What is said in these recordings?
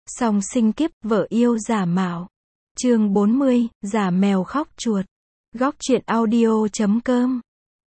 Song sinh kiếp, vợ yêu giả mạo. Chương 40, giả mèo khóc chuột. Góc truyện audio.com.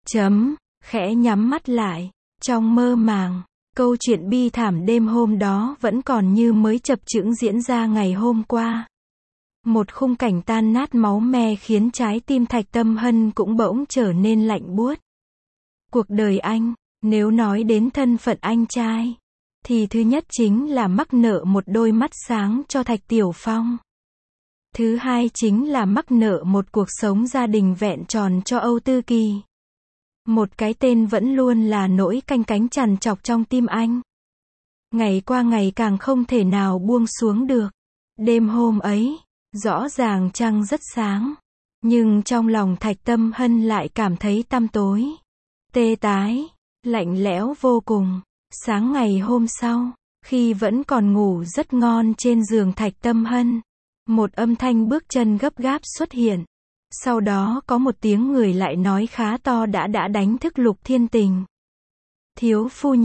Khẽ nhắm mắt lại. Trong mơ màng, câu chuyện bi thảm đêm hôm đó vẫn còn như mới chập chững diễn ra ngày hôm qua. Một khung cảnh tan nát máu me khiến trái tim Thạch Tâm Hân cũng bỗng trở nên lạnh buốt. Cuộc đời anh, nếu nói đến thân phận anh trai, thì thứ nhất chính là mắc nợ một đôi mắt sáng cho Thạch Tiểu Phong. Thứ hai chính là mắc nợ một cuộc sống gia đình vẹn tròn cho Âu Tư Kỳ. Một cái tên vẫn luôn là nỗi canh cánh trằn trọc trong tim anh. Ngày qua ngày càng không thể nào buông xuống được. Đêm hôm ấy, rõ ràng trăng rất sáng, nhưng trong lòng Thạch Tâm Hân lại cảm thấy tăm tối, tê tái, lạnh lẽo vô cùng. Sáng ngày hôm sau, khi vẫn còn ngủ rất ngon trên giường Thạch Tâm Hân, một âm thanh bước chân gấp gáp xuất hiện. Sau đó có một tiếng người lại nói khá to đã đánh thức Lục Thiên Tình. Thiếu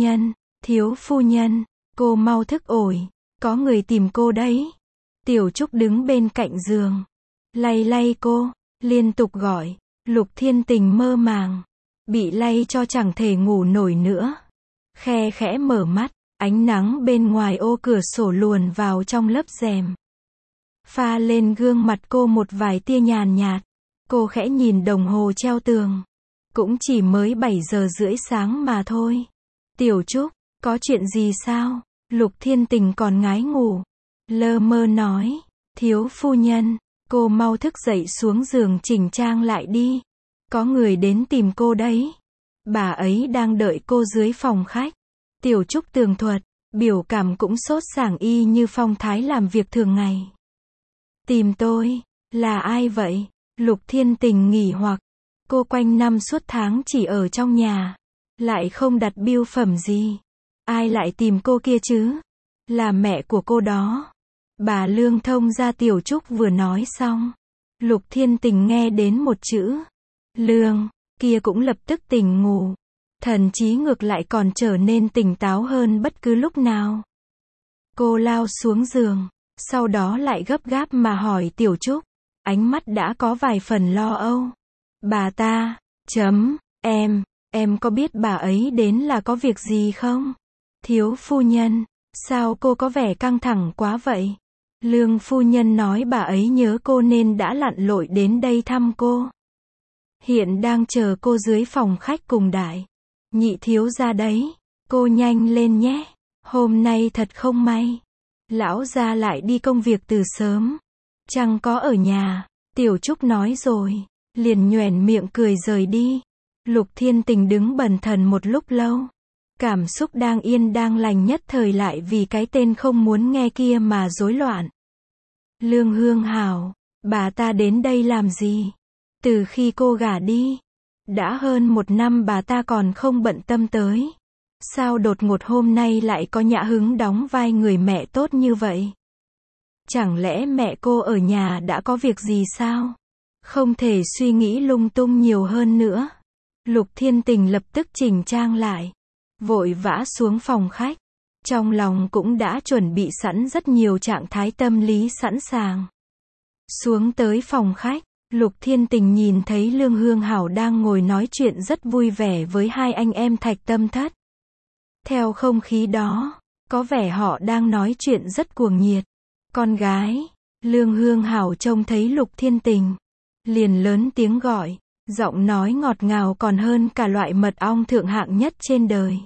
phu nhân, cô mau thức ổi, có người tìm cô đấy. Tiểu Trúc đứng bên cạnh giường, lay lay cô, liên tục gọi. Lục Thiên Tình mơ màng, bị lay cho chẳng thể ngủ nổi nữa. Khe khẽ mở mắt, ánh nắng bên ngoài ô cửa sổ luồn vào trong lớp rèm, pha lên gương mặt cô một vài tia nhàn nhạt. Cô khẽ nhìn đồng hồ treo tường, cũng chỉ mới 7 giờ rưỡi sáng mà thôi. Tiểu Trúc, có chuyện gì sao? Lục Thiên Tình còn ngái ngủ, lơ mơ nói. Thiếu phu nhân, cô mau thức dậy xuống giường chỉnh trang lại đi. Có người đến tìm cô đấy. Bà ấy đang đợi cô dưới phòng khách. Tiểu Trúc tường thuật, biểu cảm cũng sốt sảng y như phong thái làm việc thường ngày. Tìm tôi, là ai vậy? Lục Thiên Tình nghỉ hoặc, cô quanh năm suốt tháng chỉ ở trong nhà, lại không đặt bưu phẩm gì. Ai lại tìm cô kia chứ? Là mẹ của cô đó. Bà Lương thông ra. Tiểu Trúc vừa nói xong, Lục Thiên Tình nghe đến một chữ Lương, kia cũng lập tức tỉnh ngủ. Thần trí ngược lại còn trở nên tỉnh táo hơn bất cứ lúc nào. Cô lao xuống giường, sau đó lại gấp gáp mà hỏi Tiểu Trúc, ánh mắt đã có vài phần lo âu. Bà ta, em có biết bà ấy đến là có việc gì không? Thiếu phu nhân, sao cô có vẻ căng thẳng quá vậy? Lương phu nhân nói bà ấy nhớ cô nên đã lặn lội đến đây thăm cô. Hiện đang chờ cô dưới phòng khách cùng đại nhị thiếu gia đấy. Cô nhanh lên nhé. Hôm nay thật không may, lão gia lại đi công việc từ sớm, chẳng có ở nhà. Tiểu Trúc nói rồi, liền nhoẻn miệng cười rời đi. Lục Thiên Tình đứng bần thần một lúc lâu. Cảm xúc đang yên đang lành nhất thời lại vì cái tên không muốn nghe kia mà rối loạn. Lương Hương Hảo, bà ta đến đây làm gì? Từ khi cô gả đi, đã hơn 1 năm bà ta còn không bận tâm tới. Sao đột ngột hôm nay lại có nhã hứng đóng vai người mẹ tốt như vậy? Chẳng lẽ mẹ cô ở nhà đã có việc gì sao? Không thể suy nghĩ lung tung nhiều hơn nữa. Lục Thiên Tình lập tức chỉnh trang lại, vội vã xuống phòng khách. Trong lòng cũng đã chuẩn bị sẵn rất nhiều trạng thái tâm lý sẵn sàng. Xuống tới phòng khách, Lục Thiên Tình nhìn thấy Lương Hương Hảo đang ngồi nói chuyện rất vui vẻ với hai anh em Thạch Tâm Thất. Theo không khí đó, có vẻ họ đang nói chuyện rất cuồng nhiệt. Con gái, Lương Hương Hảo trông thấy Lục Thiên Tình, liền lớn tiếng gọi, giọng nói ngọt ngào còn hơn cả loại mật ong thượng hạng nhất trên đời.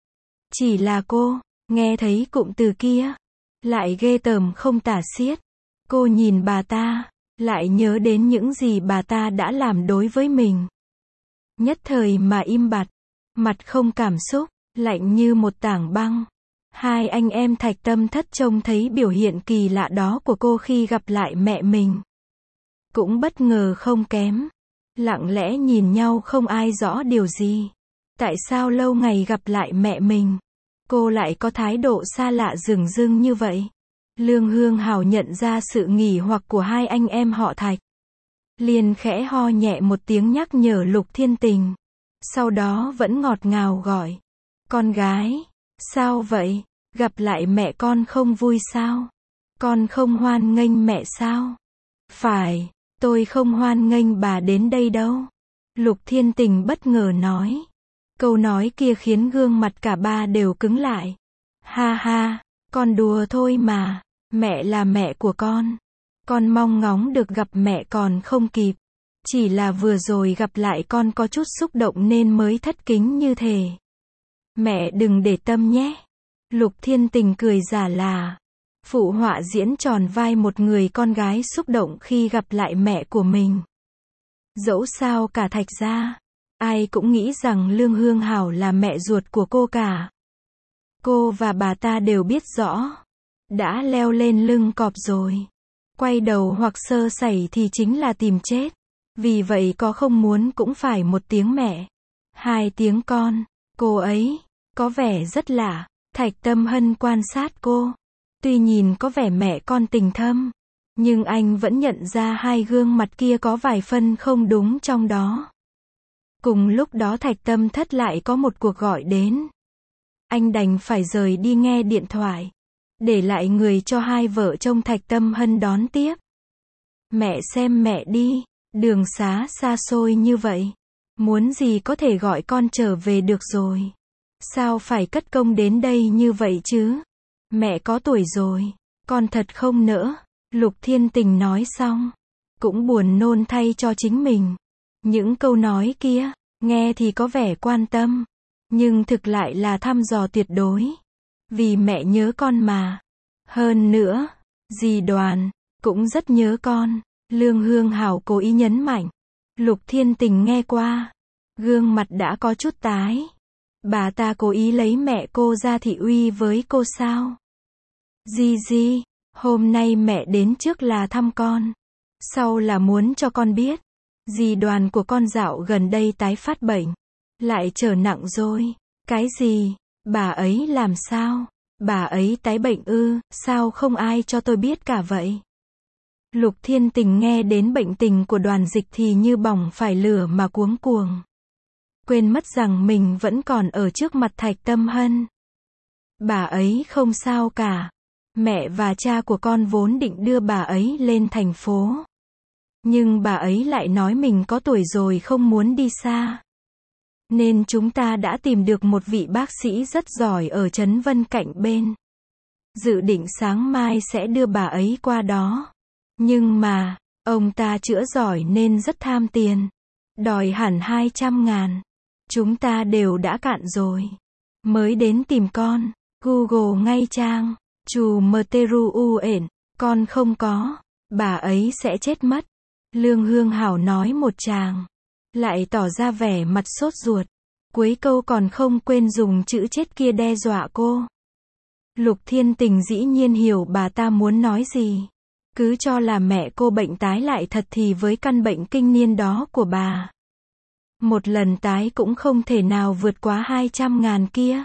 Chỉ là cô, nghe thấy cụm từ kia, lại ghê tởm không tả xiết. Cô nhìn bà ta, lại nhớ đến những gì bà ta đã làm đối với mình. Nhất thời mà im bặt, mặt không cảm xúc, lạnh như một tảng băng. Hai anh em Thạch Tâm Thất trông thấy biểu hiện kỳ lạ đó của cô khi gặp lại mẹ mình, cũng bất ngờ không kém. Lặng lẽ nhìn nhau không ai rõ điều gì. Tại sao lâu ngày gặp lại mẹ mình, cô lại có thái độ xa lạ dửng dưng như vậy? Lương Hương Hảo nhận ra sự nghỉ hoặc của hai anh em họ Thạch, liền khẽ ho nhẹ một tiếng nhắc nhở Lục Thiên Tình. Sau đó vẫn ngọt ngào gọi, con gái, sao vậy? Gặp lại mẹ con không vui sao? Con không hoan nghênh mẹ sao? Phải, tôi không hoan nghênh bà đến đây đâu. Lục Thiên Tình bất ngờ nói. Câu nói kia khiến gương mặt cả ba đều cứng lại. Ha ha, con đùa thôi mà. Mẹ là mẹ của con. Con mong ngóng được gặp mẹ còn không kịp. Chỉ là vừa rồi gặp lại con có chút xúc động nên mới thất kính như thế. Mẹ đừng để tâm nhé. Lục Thiên Tình cười giả là. Phụ họa diễn tròn vai một người con gái xúc động khi gặp lại mẹ của mình. Dẫu sao cả Thạch gia, ai cũng nghĩ rằng Lương Hương Hảo là mẹ ruột của cô cả. Cô và bà ta đều biết rõ. Đã leo lên lưng cọp rồi. Quay đầu hoặc sơ sẩy thì chính là tìm chết. Vì vậy có không muốn cũng phải một tiếng mẹ. Hai tiếng con. Cô ấy, có vẻ rất lạ. Thạch Tâm Hân quan sát cô. Tuy nhìn có vẻ mẹ con tình thâm. Nhưng anh vẫn nhận ra hai gương mặt kia có vài phân không đúng trong đó. Cùng lúc đó Thạch Tâm Thất lại có một cuộc gọi đến. Anh đành phải rời đi nghe điện thoại. Để lại người cho hai vợ chồng Thạch Tâm Hân đón tiếp. Mẹ xem mẹ đi. Đường xá xa xôi như vậy. Muốn gì có thể gọi con trở về được rồi. Sao phải cất công đến đây như vậy chứ? Mẹ có tuổi rồi. Con thật không nỡ. Lục Thiên Tình nói xong. Cũng buồn nôn thay cho chính mình. Những câu nói kia, nghe thì có vẻ quan tâm. Nhưng thực lại là thăm dò tuyệt đối. Vì mẹ nhớ con mà. Hơn nữa, dì Đoàn, cũng rất nhớ con. Lương Hương Hảo cố ý nhấn mạnh. Lục Thiên Tình nghe qua. Gương mặt đã có chút tái. Bà ta cố ý lấy mẹ cô ra thị uy với cô sao? Di, hôm nay mẹ đến trước là thăm con. Sau là muốn cho con biết. Dì Đoàn của con dạo gần đây tái phát bệnh. Lại trở nặng rồi. Cái gì? Bà ấy làm sao? Bà ấy tái bệnh ư? Sao không ai cho tôi biết cả vậy? Lục Thiên Tình nghe đến bệnh tình của Đoàn Dịch thì như bỏng phải lửa mà cuống cuồng. Quên mất rằng mình vẫn còn ở trước mặt Thạch Tâm Hân. Bà ấy không sao cả. Mẹ và cha của con vốn định đưa bà ấy lên thành phố. Nhưng bà ấy lại nói mình có tuổi rồi không muốn đi xa. Nên chúng ta đã tìm được một vị bác sĩ rất giỏi ở Trấn Vân cạnh bên. Dự định sáng mai sẽ đưa bà ấy qua đó. Nhưng mà, ông ta chữa giỏi nên rất tham tiền. Đòi hẳn 200.000. Chúng ta đều đã cạn rồi. Mới đến tìm con. Google ngay trang. Chù mờ tê ru u ển. Con không có. Bà ấy sẽ chết mất. Lương Hương Hảo nói một tràng. Lại tỏ ra vẻ mặt sốt ruột. Cuối câu còn không quên dùng chữ chết kia đe dọa cô. Lục Thiên Tình dĩ nhiên hiểu bà ta muốn nói gì. Cứ cho là mẹ cô bệnh tái lại thật thì với căn bệnh kinh niên đó của bà. Một lần tái cũng không thể nào vượt quá 200.000 kia.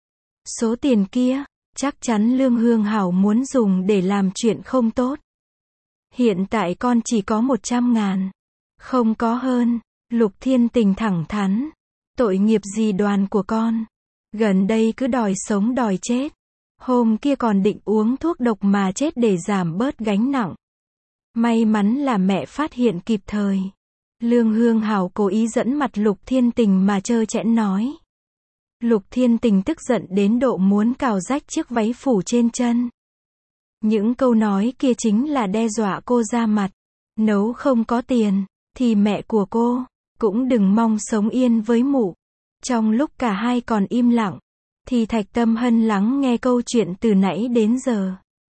Số tiền kia, chắc chắn Lương Hương Hảo muốn dùng để làm chuyện không tốt. Hiện tại con chỉ có 100.000. Không có hơn. Lục Thiên Tình thẳng thắn. Tội nghiệp gì Đoàn của con. Gần đây cứ đòi sống đòi chết. Hôm kia còn định uống thuốc độc mà chết để giảm bớt gánh nặng. May mắn là mẹ phát hiện kịp thời. Lương Hương Hảo cố ý dẫn mặt Lục Thiên Tình mà trơ trẽn nói. Lục Thiên Tình tức giận đến độ muốn cào rách chiếc váy phủ trên chân. Những câu nói kia chính là đe dọa cô ra mặt. Nấu không có tiền, thì mẹ của cô cũng đừng mong sống yên với mụ. Trong lúc cả hai còn im lặng, thì Thạch Tâm Hân lắng nghe câu chuyện từ nãy đến giờ.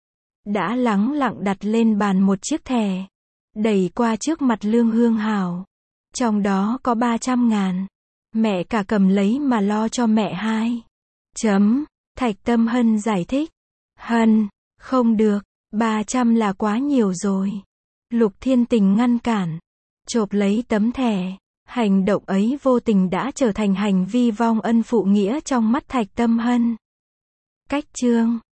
Đã lắng lặng đặt lên bàn một chiếc thẻ. Đẩy qua trước mặt Lương Hương Hảo. Trong đó có 300.000. Mẹ cả cầm lấy mà lo cho mẹ hai. Thạch Tâm Hân giải thích. Hân, không được, 300 là quá nhiều rồi. Lục Thiên Tình ngăn cản. Chộp lấy tấm thẻ. Hành động ấy vô tình đã trở thành hành vi vong ân phụ nghĩa trong mắt Thạch Tâm Hân. Cách chương